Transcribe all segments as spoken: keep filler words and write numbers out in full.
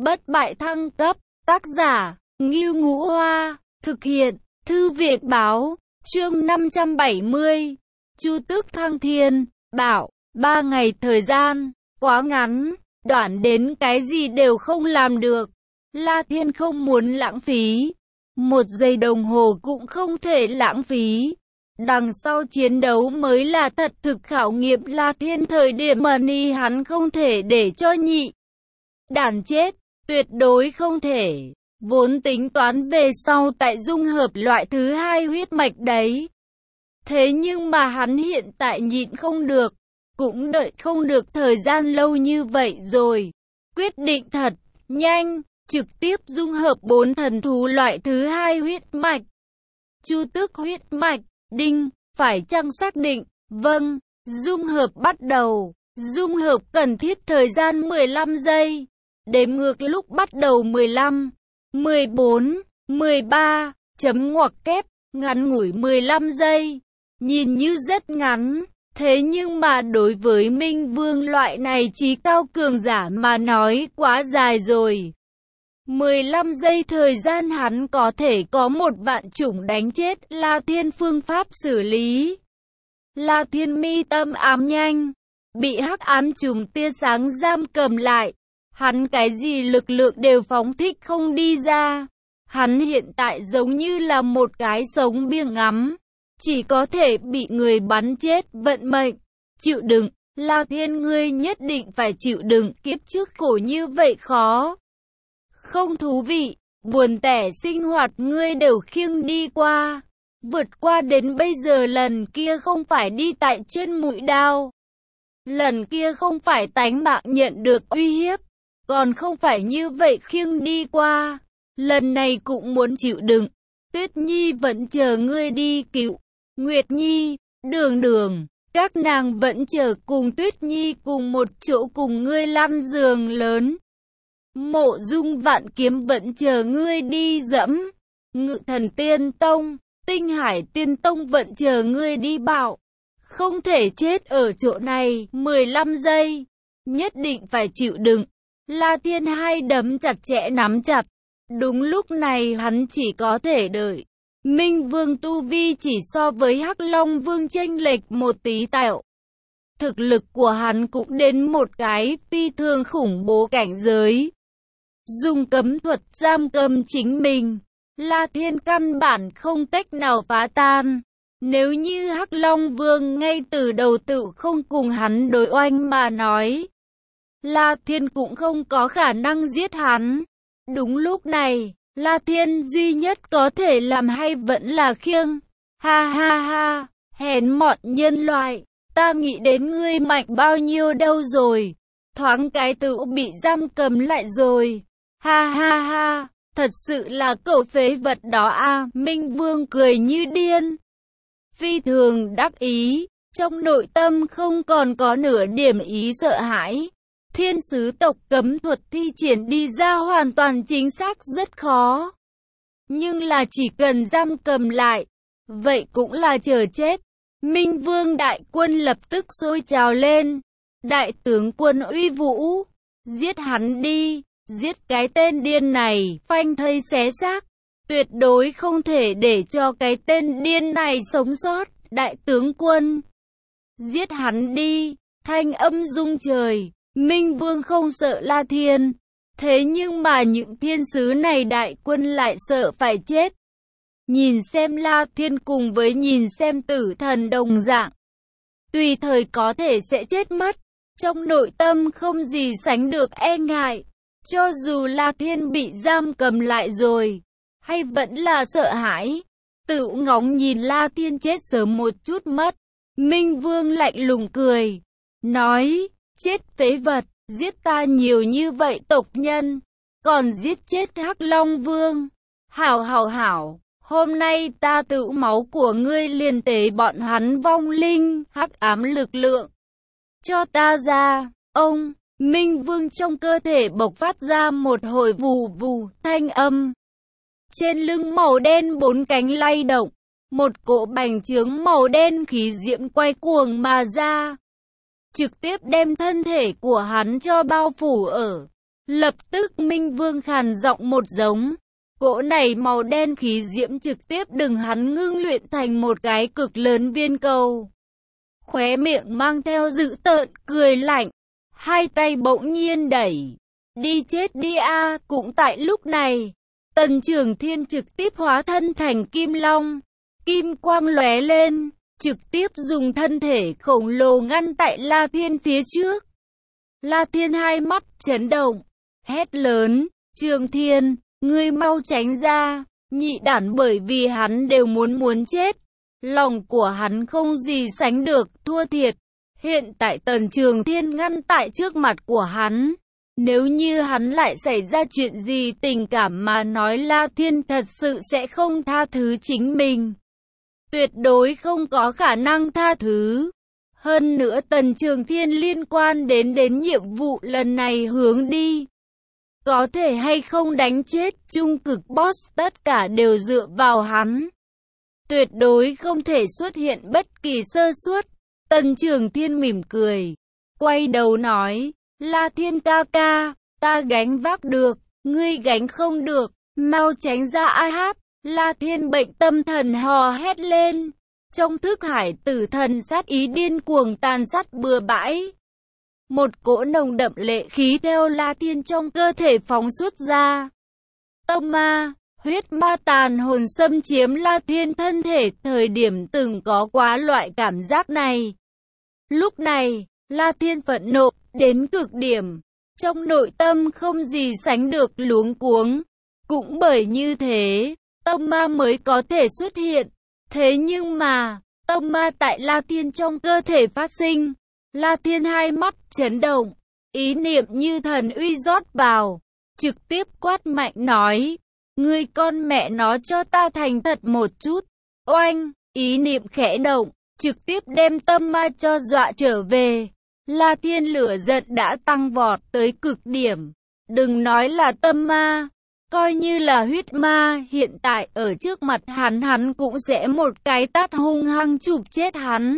Bất bại thăng cấp, tác giả, Ngưu Ngũ Hoa, thực hiện, Thư viện báo, chương năm trăm bảy mươi. Chu Tước thăng thiên, bảo, ba ngày thời gian, quá ngắn, đoạn đến cái gì đều không làm được. La Thiên không muốn lãng phí, một giây đồng hồ cũng không thể lãng phí. Đằng sau chiến đấu mới là thật thực khảo nghiệm La Thiên, thời điểm money hắn không thể để cho nhị đàn chết, tuyệt đối không thể. Vốn tính toán về sau tại dung hợp loại thứ hai huyết mạch đấy. Thế nhưng mà hắn hiện tại nhịn không được, cũng đợi không được thời gian lâu như vậy rồi. Quyết định thật nhanh, trực tiếp dung hợp bốn thần thú loại thứ hai huyết mạch. Chu Tước huyết mạch, đinh, phải chăng xác định? Vâng, dung hợp bắt đầu. Dung hợp cần thiết thời gian mười lăm giây. Đếm ngược lúc bắt đầu mười lăm, mười bốn, mười ba, chấm ngoặc kép, ngắn ngủi mười lăm giây. Nhìn như rất ngắn, thế nhưng mà đối với Minh Vương loại này trí cao cường giả mà nói quá dài rồi. mười lăm giây thời gian hắn có thể có một vạn chủng đánh chết La Thiên. Phương pháp xử lý: La Thiên mi tâm ám nhanh, bị hắc ám trùng tia sáng giam cầm lại. Hắn cái gì lực lượng đều phóng thích không đi ra. Hắn hiện tại giống như là một cái sống biếng ngắm, chỉ có thể bị người bắn chết. Vận mệnh, chịu đựng, La Thiên ngươi nhất định phải chịu đựng. Kiếp trước khổ như vậy khó, không thú vị, buồn tẻ sinh hoạt ngươi đều khiêng đi qua. Vượt qua đến bây giờ, lần kia không phải đi tại trên mũi đao, lần kia không phải tánh mạng nhận được uy hiếp, còn không phải như vậy khiêng đi qua. Lần này cũng muốn chịu đựng. Tuyết Nhi vẫn chờ ngươi đi cứu, Nguyệt Nhi, Đường Đường, các nàng vẫn chờ cùng Tuyết Nhi cùng một chỗ cùng ngươi lăn giường lớn. Mộ Dung Vạn Kiếm vẫn chờ ngươi đi dẫm. Ngự Thần Tiên Tông, Tinh Hải Tiên Tông vẫn chờ ngươi đi bạo. Không thể chết ở chỗ này. mười lăm giây, nhất định phải chịu đựng. La Thiên hai đấm chặt chẽ nắm chặt. Đúng lúc này hắn chỉ có thể đợi. Minh Vương tu vi chỉ so với Hắc Long Vương chênh lệch một tí tẹo. Thực lực của hắn cũng đến một cái phi thường khủng bố cảnh giới. Dùng cấm thuật giam cầm chính mình, La Thiên căn bản không cách nào phá tan. Nếu như Hắc Long Vương ngay từ đầu tự không cùng hắn đối oanh mà nói, La Thiên cũng không có khả năng giết hắn. Đúng lúc này, La Thiên duy nhất có thể làm hay vẫn là khiêng. Ha ha ha, hèn mọn nhân loại, ta nghĩ đến ngươi mạnh bao nhiêu đâu rồi. Thoáng cái tự bị giam cầm lại rồi. Ha ha ha, thật sự là cậu phế vật đó à. Minh Vương cười như điên, phi thường đắc ý, trong nội tâm không còn có nửa điểm ý sợ hãi. Thiên sứ tộc cấm thuật thi triển đi ra hoàn toàn chính xác rất khó. Nhưng là chỉ cần giam cầm lại, vậy cũng là chờ chết. Minh Vương đại quân lập tức sôi trào lên. Đại tướng quân uy vũ, giết hắn đi, giết cái tên điên này, phanh thây xé xác. Tuyệt đối không thể để cho cái tên điên này sống sót. Đại tướng quân, giết hắn đi, thanh âm rung trời. Minh Vương không sợ La Thiên, thế nhưng mà những thiên sứ này đại quân lại sợ phải chết. Nhìn xem La Thiên cùng với nhìn xem tử thần đồng dạng, tùy thời có thể sẽ chết mất. Trong nội tâm không gì sánh được e ngại. Cho dù La Thiên bị giam cầm lại rồi, hay vẫn là sợ hãi, tự ngóng nhìn La Thiên chết sớm một chút mất. Minh Vương lạnh lùng cười, nói, chết phế vật, giết ta nhiều như vậy tộc nhân, còn giết chết Hắc Long Vương. Hảo hảo hảo, hôm nay ta tự máu của ngươi liền tế bọn hắn vong linh, hắc ám lực lượng. Cho ta ra, ông, Minh Vương trong cơ thể bộc phát ra một hồi vù vù thanh âm. Trên lưng màu đen bốn cánh lay động, một cỗ bành trướng màu đen khí diễm quay cuồng mà ra, trực tiếp đem thân thể của hắn cho bao phủ ở. Lập tức Minh Vương khàn giọng một giống. Cỗ này màu đen khí diễm trực tiếp đừng hắn ngưng luyện thành một cái cực lớn viên cầu. Khóe miệng mang theo dữ tợn, cười lạnh. Hai tay bỗng nhiên đẩy. Đi chết đi a. Cũng tại lúc này, Tần Trường Thiên trực tiếp hóa thân thành Kim Long. Kim quang lóe lên, trực tiếp dùng thân thể khổng lồ ngăn tại La Thiên phía trước. La Thiên hai mắt chấn động, hét lớn, Trường Thiên, ngươi mau tránh ra. Nhị đản bởi vì hắn đều muốn muốn chết. Lòng của hắn không gì sánh được, thua thiệt. Hiện tại Tần Trường Thiên ngăn tại trước mặt của hắn. Nếu như hắn lại xảy ra chuyện gì tình cảm mà nói La Thiên thật sự sẽ không tha thứ chính mình. Tuyệt đối không có khả năng tha thứ. Hơn nữa Tần Trường Thiên liên quan đến đến nhiệm vụ lần này hướng đi. Có thể hay không đánh chết trung cực boss tất cả đều dựa vào hắn. Tuyệt đối không thể xuất hiện bất kỳ sơ suất. Tần Trường Thiên mỉm cười. Quay đầu nói, La Thiên ca ca, ta gánh vác được, ngươi gánh không được, mau tránh ra ai hát. La Thiên bệnh tâm thần hò hét lên. Trong thức hải tử thần sát ý điên cuồng tàn sát bừa bãi. Một cỗ nồng đậm lệ khí theo La Thiên trong cơ thể phóng xuất ra. Tâm ma, huyết ma tàn hồn xâm chiếm La Thiên thân thể, thời điểm từng có quá loại cảm giác này. Lúc này, La Thiên phẫn nộ đến cực điểm, trong nội tâm không gì sánh được luống cuống. Cũng bởi như thế, tâm ma mới có thể xuất hiện. Thế nhưng mà, tâm ma tại La Thiên trong cơ thể phát sinh. La Thiên hai mắt chấn động, ý niệm như thần uy rót vào, trực tiếp quát mạnh nói, ngươi con mẹ nó cho ta thành thật một chút. Oanh, ý niệm khẽ động, trực tiếp đem tâm ma cho dọa trở về. La Thiên lửa giận đã tăng vọt tới cực điểm. Đừng nói là tâm ma, coi như là huyết ma, hiện tại ở trước mặt hắn hắn cũng sẽ một cái tát hung hăng chụp chết hắn.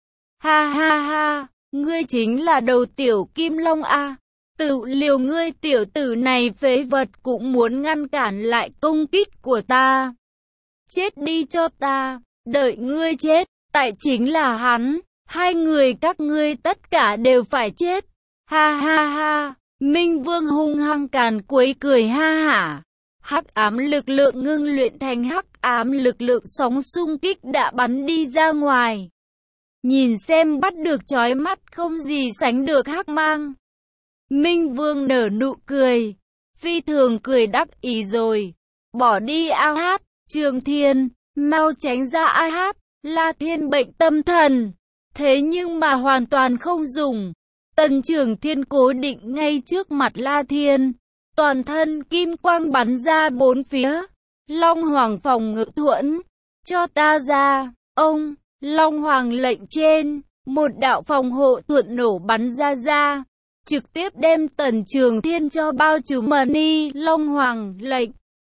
Ha ha ha, ngươi chính là đầu tiểu Kim Long a. Tự liều ngươi tiểu tử này phế vật cũng muốn ngăn cản lại công kích của ta. Chết đi cho ta, đợi ngươi chết, tại chính là hắn. Hai người các ngươi tất cả đều phải chết. Ha ha ha, Minh Vương hung hăng càn quấy cười ha hả. Hắc ám lực lượng ngưng luyện thành hắc ám lực lượng sóng xung kích đã bắn đi ra ngoài. Nhìn xem bắt được chói mắt không gì sánh được hắc mang. Minh Vương nở nụ cười, phi thường cười đắc ý rồi. Bỏ đi a hát, Trường Thiên, mau tránh ra a hát, La Thiên bệnh tâm thần. Thế nhưng mà hoàn toàn không dùng. Tần Trường Thiên cố định ngay trước mặt La Thiên. Toàn thân kim quang bắn ra bốn phía. Long Hoàng phòng ngự thuẫn. Cho ta ra. Ông, Long Hoàng lệnh trên. Một đạo phòng hộ thuận nổ bắn ra ra. Trực tiếp đem Tần Trường Thiên cho bao trùm mani. Long Hoàng lệnh.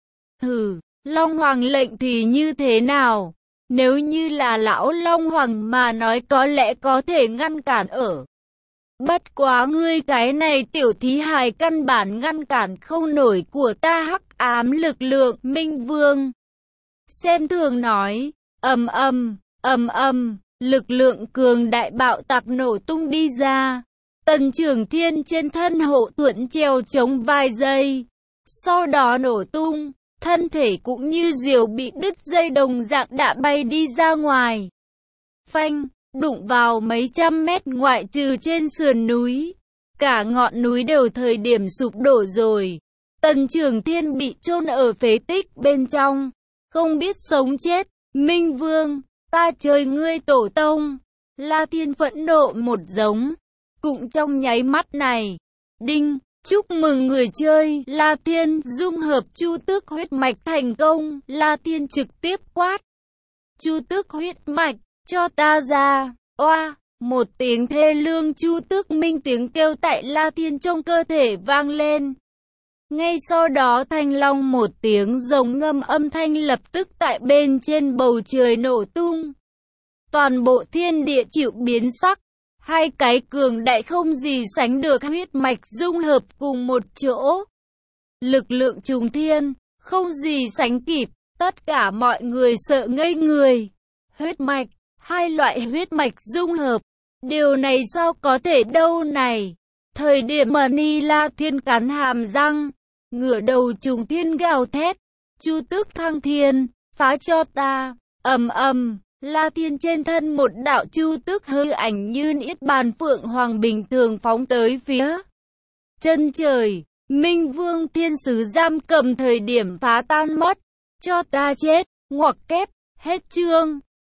Hừ, Long Hoàng lệnh thì như thế nào? Nếu như là lão Long Hoàng mà nói có lẽ có thể ngăn cản ở. Bất quá ngươi cái này tiểu thí hài căn bản ngăn cản không nổi của ta hắc ám lực lượng. Minh Vương xem thường nói, ầm ầm, ầm ầm, lực lượng cường đại bạo tạc nổ tung đi ra. Tần Trường Thiên trên thân hộ thuẫn treo chống vài giây, sau đó nổ tung. Thân thể cũng như diều bị đứt dây đồng dạng đã bay đi ra ngoài. Phanh, đụng vào mấy trăm mét ngoại trừ trên sườn núi. Cả ngọn núi đều thời điểm sụp đổ rồi. Tần Trường Thiên bị chôn ở phế tích bên trong. Không biết sống chết. Minh Vương, ta chơi ngươi tổ tông. La Thiên phẫn nộ một giống. Cũng trong nháy mắt này. Đinh. Chúc mừng người chơi, La Thiên dung hợp Chu Tước huyết mạch thành công. La Thiên trực tiếp quát. Chu Tước huyết mạch, cho ta ra. Oa, một tiếng thê lương Chu Tước minh tiếng kêu tại La Thiên trong cơ thể vang lên. Ngay sau đó thanh long một tiếng rồng ngâm âm thanh lập tức tại bên trên bầu trời nổ tung. Toàn bộ thiên địa chịu biến sắc. Hai cái cường đại không gì sánh được huyết mạch dung hợp cùng một chỗ. Lực lượng trùng thiên, không gì sánh kịp, tất cả mọi người sợ ngây người. Huyết mạch, hai loại huyết mạch dung hợp. Điều này sao có thể đâu này? Thời điểm mà Ni La Thiên cắn hàm răng, ngửa đầu trùng thiên gào thét. Chu Tước Thăng Thiên, phá cho ta, ầm ầm. La Thiên trên thân một đạo chu tước hư ảnh như niết bàn phượng hoàng bình thường phóng tới phía chân trời. Minh Vương Thiên Sứ giam cầm thời điểm phá tan mất. Cho ta chết, ngoặc kép, hết chương.